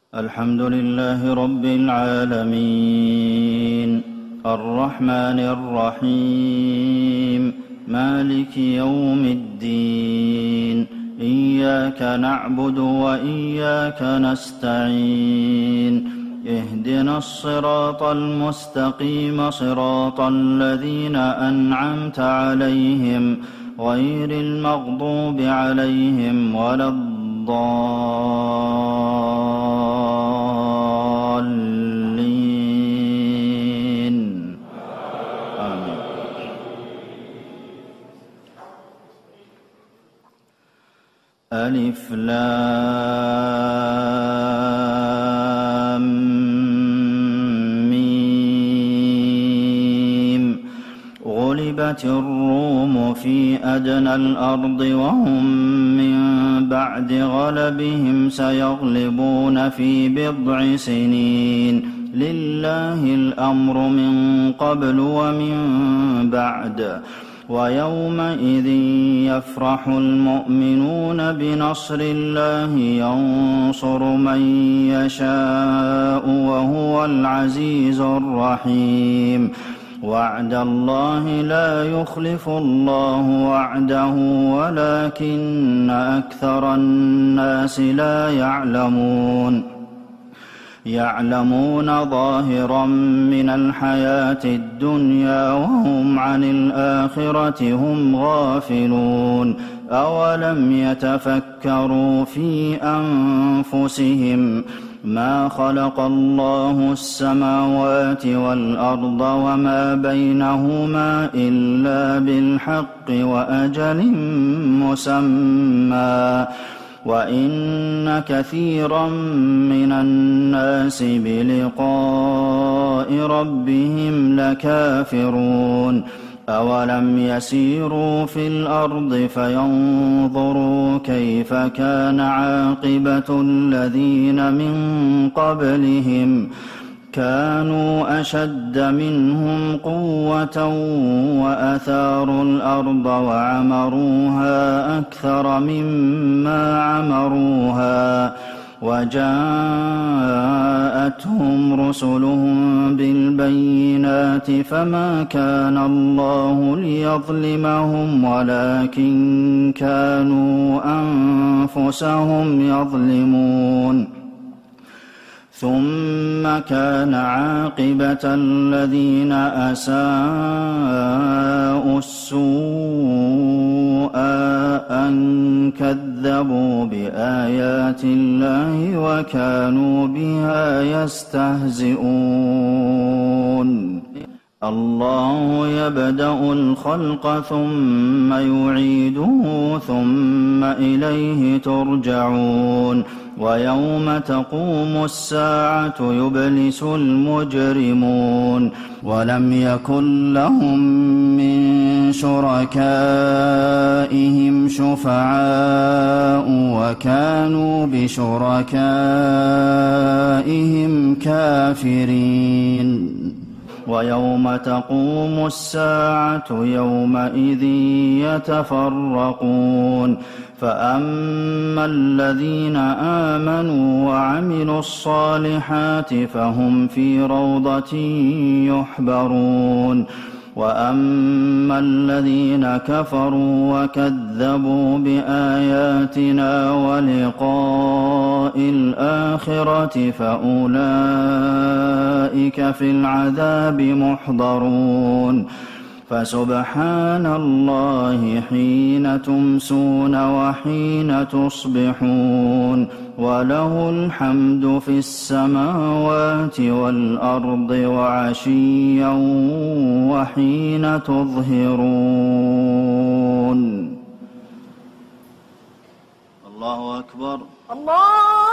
الحمد لله رب العالمين الرحمن الرحيم مالك يوم الدين إياك نعبد وإياك نستعين اهدنا الصراط المستقيم صراط الذين أنعمت عليهم غير المغضوب عليهم ولا الضالين آمين. ألف لام ميم غلبت الروم في أدنى الأرض وهم من بعد غلبهم سيغلبون في بضع سنين لله الأمر من قبل ومن بعد ويومئذ يفرح المؤمنون بنصر الله ينصر من يشاء وهو العزيز الرحيم وعد الله لا يخلف الله وعده ولكن أكثر الناس لا يعلمون ظاهرا من الحياة الدنيا وهم عن الآخرة هم غافلون أولم يتفكروا في أنفسهم ما خلق الله السماوات والأرض وما بينهما إلا بالحق وأجل مسمى وإن كثيرا من الناس بلقاء ربهم لكافرون أولم يسيروا في الأرض فينظروا كيف كان عاقبة الذين من قبلهم كانوا أشد منهم قوة وأثاروا الأرض وعمروها أكثر مما عمروها وجاءتهم رسلهم بالبينات فما كان الله ليظلمهم ولكن كانوا أنفسهم يظلمون ثم كان عاقبة الذين أساءوا السوء أن كذبوا بآيات الله وكانوا بها يستهزئون الله يبدأ الخلق ثم يعيده ثم إليه ترجعون ويوم تقوم الساعة يبلس المجرمون ولم يكن لهم من شركائهم شفعاء وكانوا بشركائهم كافرين ويوم تقوم الساعة يومئذ يتفرقون فأما الذين آمنوا وعملوا الصالحات فهم في روضة يحبرون وأما الذين كفروا وكذبوا بآياتنا ولقاء الآخرة فأولئك في العذاب محضرون فسبحان الله حين تمسون وحين تصبحون وله الحمد في السماوات والأرض وعشيا وحين تظهرون الله أكبر الله